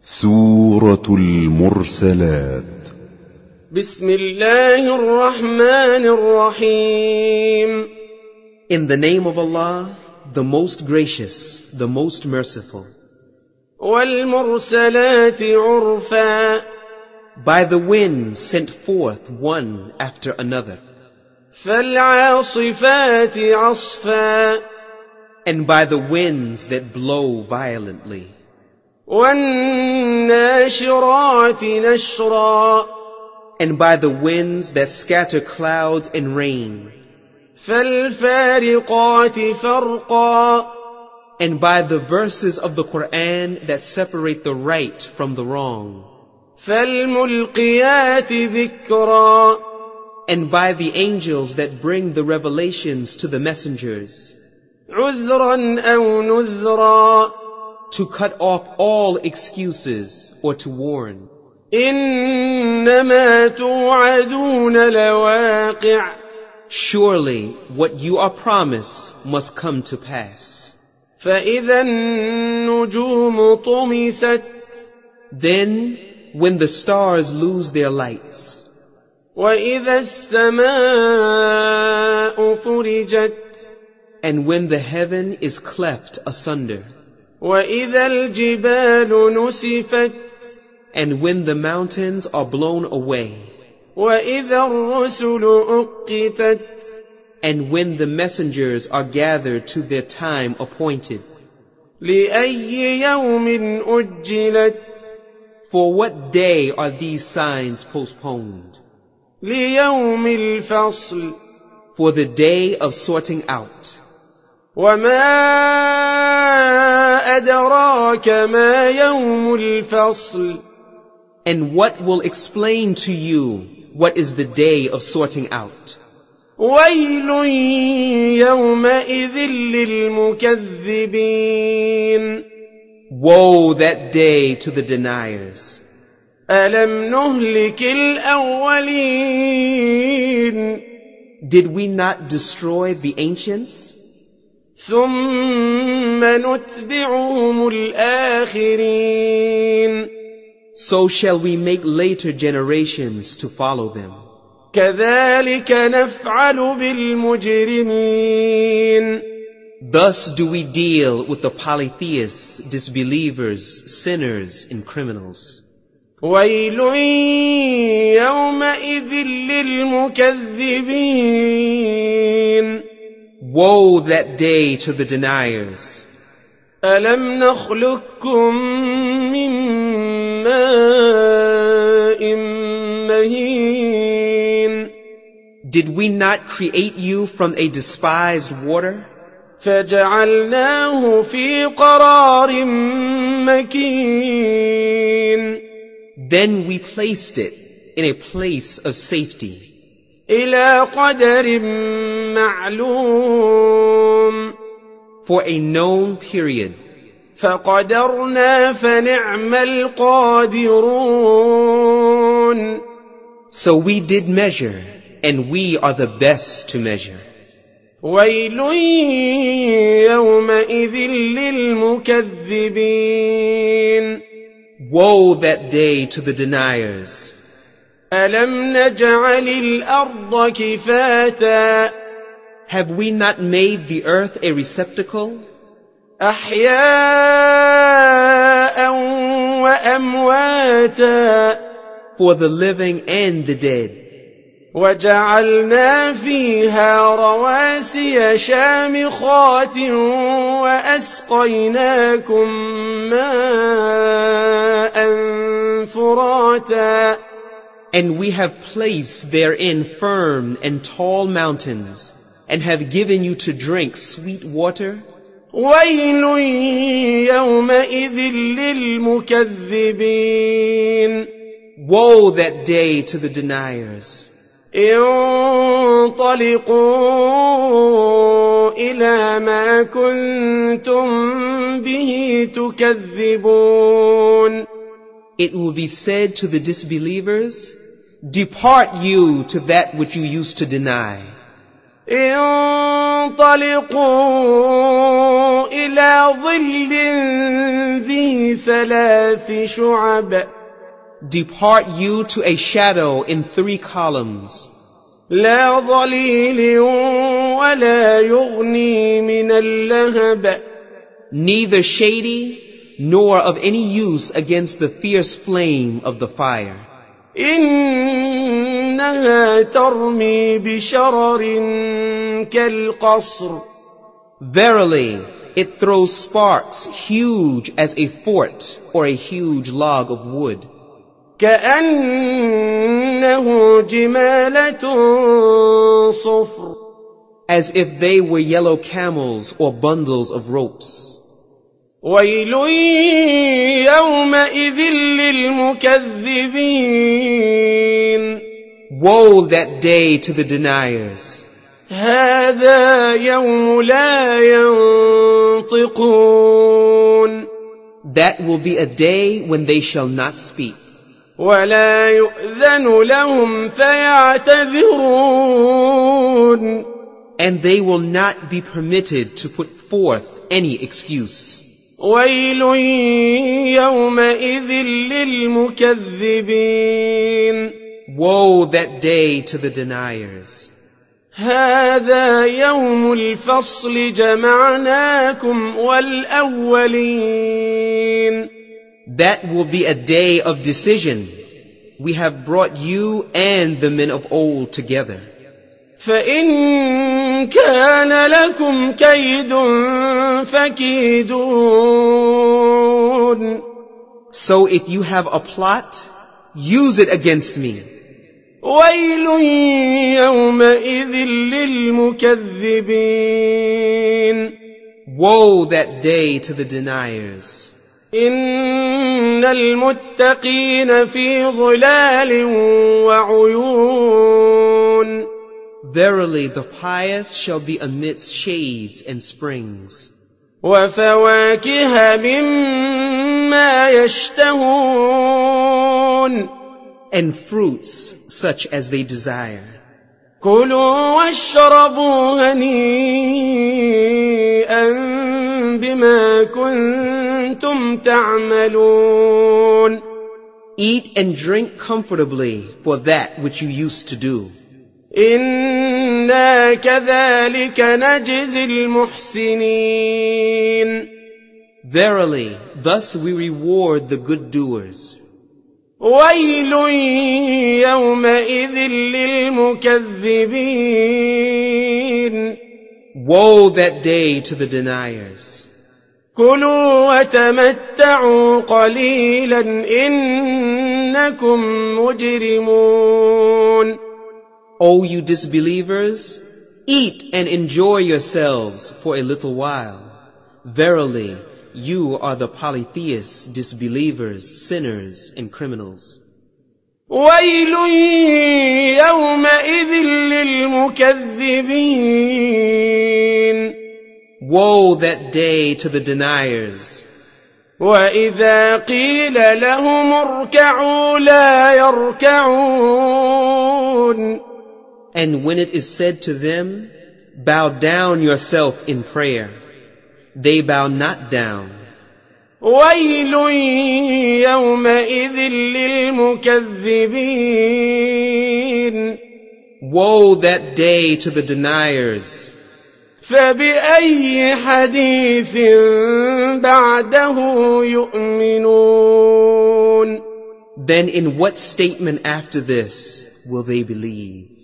سورة المرسلات. بسم الله الرحمن الرحيم. In the name of Allah, the most gracious, the most merciful. والمرسلات عرفا. By the winds sent forth one after another. فالعاصفات عصفا. And by the winds that blow violently. والناشرات نشرا. And by the winds that scatter clouds and rain. فالفارقات فرقا. And by the verses of the Quran that separate the right from the wrong. فالملقيات ذكرا. And by the angels that bring the revelations to the messengers. عذرا أو نذرا. To cut off all excuses or to warn. إنما توعدون لواقع. Surely what you are promised must come to pass. فإذا النجوم طمست. Then when the stars lose their lights. وإذا السماء فرجت. And when the heaven is cleft asunder. وإذا الجبال نسفت. And when the mountains are blown away. وإذا الرسل أقتت. And when the messengers are gathered to their time appointed. لأي يوم أجلت. For what day are these signs postponed? ليوم الفصل. For the day of sorting out. وما أدراك ما يوم الفصل. And what will explain to you what is the day of sorting out? ويل يومئذ للمكذبين. Woe that day to the deniers. ألم نهلك الأولين. Did we not destroy the ancients? ثم نتبعهم الآخرين. So shall we make later generations to follow them. كذلك نفعل بالمجرمين. Thus do we deal with the polytheists, disbelievers, sinners, and criminals. ويل يومئذ للمكذبين. Woe that day to the deniers. ألم نخلقكم من ماء مهين. Did we not create you from a despised water? فجعلناه في قرار مكين. Then we placed it in a place of safety. إلى قدر معلوم. For a known period. فقدرنا فنعم القادرون. So we did measure, and we are the best to measure. ويل يومئذ للمكذبين. Woe that day to the deniers. ألم نجعل الأرض كفاتا. Have we not made the earth a receptacle? أحياء وأمواتا. For the living and the dead. وجعلنا فيها رواسي شامخات وأسقيناكم ماء فراتا. And we have placed therein firm and tall mountains, and have given you to drink sweet water. ويل يومئذ للمكذبين. Woe that day to the deniers. انطلقوا إلى ما كنتم به تكذبون. It will be said to the disbelievers, depart you to that which you used to deny. انطلقوا انطلقوا إلى ظل ذي 3 شعب Depart you to a shadow in 3 columns, لا ظليل ولا يغني من اللهب neither shady nor of any use against the fierce flame of the fire. إنها ترمي بشرر كالقصر Verily, it throws sparks huge as a fort or a huge log of wood, كأنه جمالة صفر as if they were yellow camels or bundles of ropes. ويل يومئذ للمكذبين Woe that day to the deniers. هذا يوم لا ينطقون That will be a day when they shall not speak, ولا يؤذن لهم فيعتذرون and they will not be permitted to put forth any excuse. ويل يومئذ للمكذبين Woe that day to the deniers. هذا يوم الفصل جمعناكم والأولين That will be a day of decision. We have brought you and the men of old together. فإن كان لكم كيد فكيدون So if you have a plot, use it against me. ويل يومئذ للمكذبين Woe that day to the deniers. إن المتقين في ظلال وعيون Verily the pious shall be amidst shades and springs, وفواكه مما يشتهون and fruits such as they desire. كلوا واشربوا هنيئا بما كنتم تعملون Eat and drink comfortably for that which you used to do. إنا كذلك نجزي المحسنين Verily, thus we reward the good doers. ويل يومئذ للمكذبين Woe that day to the deniers. كلوا وتمتعوا قليلا إنكم مجرمون O you disbelievers, eat and enjoy yourselves for a little while. Verily, you are the polytheists, disbelievers, sinners, and criminals. ويل يومئذ للمكذبين Woe that day to the deniers. وإذا قيل لهم اركعوا لا يركعون And when it is said to them, bow down yourself in prayer, they bow not down. ويل يومئذ للمكذبين Woe that day to the deniers. فبأي حديث بعده يؤمنون Then in what statement after this will they believe?